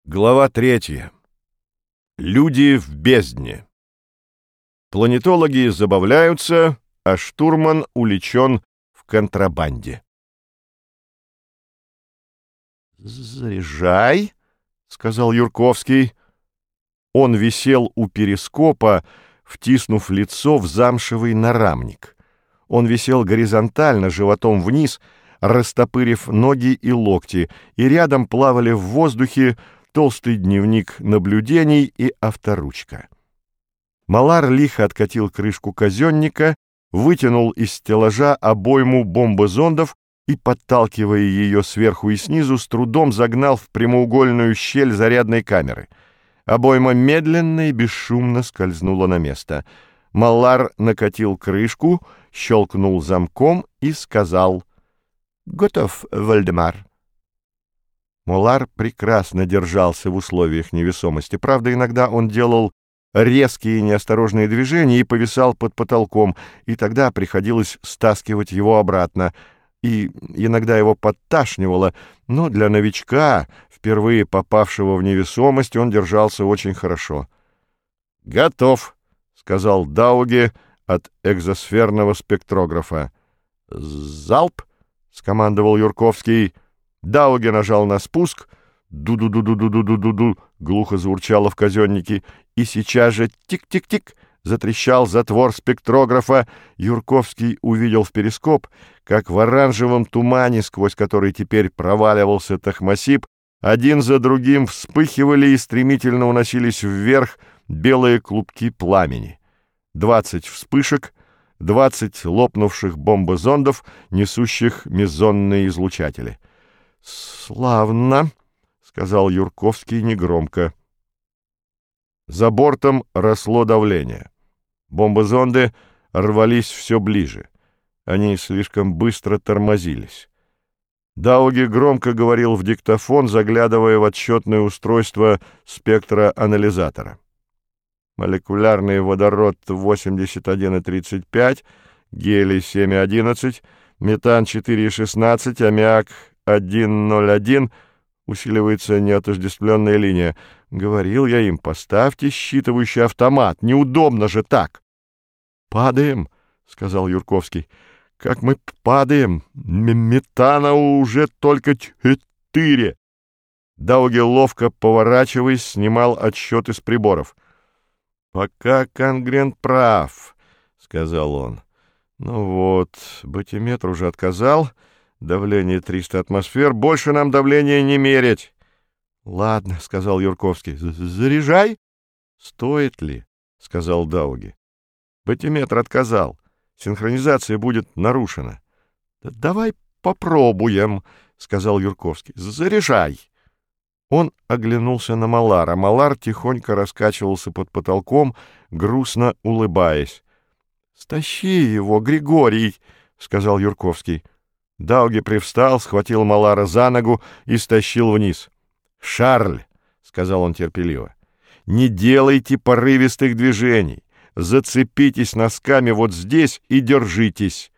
Глава 3. Люди в бездне. Планетологи забавляются, а штурман увлечен в контрабанде. «Заряжай», — сказал Юрковский. Он висел у перископа, втиснув лицо в замшевый нарамник. Он висел горизонтально, животом вниз, растопырив ноги и локти, и рядом плавали в воздухе толстый дневник наблюдений и авторучка. Малар лихо откатил крышку казенника, вытянул из стеллажа обойму бомбозондов и, подталкивая ее сверху и снизу, с трудом загнал в прямоугольную щель зарядной камеры. Обойма медленно и бесшумно скользнула на место. Малар накатил крышку, щелкнул замком и сказал: «Готов, Вальдемар». Малар прекрасно держался в условиях невесомости. Правда, иногда он делал резкие неосторожные движения и повисал под потолком, и тогда приходилось стаскивать его обратно. И иногда его подташнивало, но для новичка, впервые попавшего в невесомость, он держался очень хорошо. «Готов», — сказал Дауге от экзосферного спектрографа. «Залп», — скомандовал Юрковский. Дауге нажал на спуск. «Ду-ду-ду-ду-ду-ду-ду-ду», глухо заурчало в казеннике, и сейчас же тик-тик-тик затрещал затвор спектрографа. Юрковский увидел в перископ, как в оранжевом тумане, сквозь который теперь проваливался Тахмасип, один за другим вспыхивали и стремительно уносились вверх белые клубки пламени. 20 вспышек, 20 лопнувших бомбозондов, несущих мезонные излучатели. «Славно», — сказал Юрковский негромко. За бортом росло давление. Бомбозонды рвались все ближе. Они слишком быстро тормозились. Дауге громко говорил в диктофон, заглядывая в отсчетное устройство спектраанализатора. Молекулярный водород 81,35, гелий 7,11, метан 4,16, аммиак 1,01, усиливается неотождествленная линия. Говорил я им: поставьте считывающий автомат, неудобно же так. «Падаем», — сказал Юрковский. «Как мы падаем! Метана уже только 4!» Дауге, ловко поворачиваясь, снимал отсчет из приборов. «Пока Конгрен прав», — сказал он. «Ну вот, батиметр уже отказал. Давление 300 атмосфер. Больше нам давление не мерять». «Ладно», — сказал Юрковский. «Заряжай». «Стоит ли?» — сказал Дауге. «Батиметр отказал. Синхронизация будет нарушена». «Давай попробуем», — сказал Юрковский. «Заряжай». Он оглянулся на Малара. Малар тихонько раскачивался под потолком, грустно улыбаясь. «Стащи его, Григорий», — сказал Юрковский. Дауге привстал, схватил Малара за ногу и стащил вниз. «Шарль», — сказал он терпеливо, — «не делайте порывистых движений. Зацепитесь носками вот здесь и держитесь».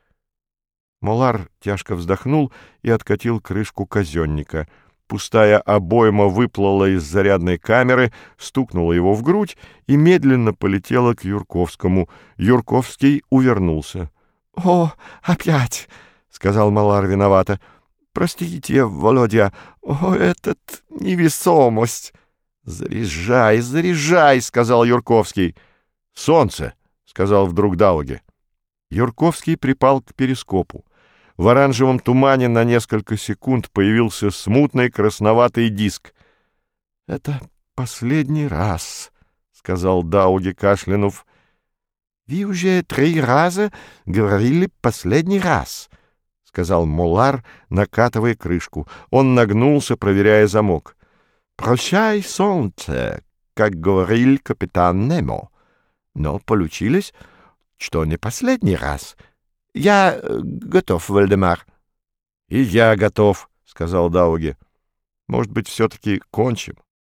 Малар тяжко вздохнул и откатил крышку казенника. Пустая обойма выплыла из зарядной камеры, стукнула его в грудь и медленно полетела к Юрковскому. Юрковский увернулся. «О, опять!» — сказал Малар виновато. «Простите, Володя, о, этот невесомость!» «Заряжай, заряжай!» — сказал Юрковский. «Солнце!» — сказал вдруг Дауге. Юрковский припал к перископу. В оранжевом тумане на несколько секунд появился смутный красноватый диск. «Это последний раз», — сказал Дауге, кашлянув. «Вы уже 3 раза говорили «последний раз», — сказал Малар, накатывая крышку. Он нагнулся, проверяя замок. «Прощай, солнце», как говорил капитан Немо. Но получилось, что не последний раз. «Я готов, Вальдемар». «И я готов», — сказал Дауге. «Может быть, все-таки кончим?»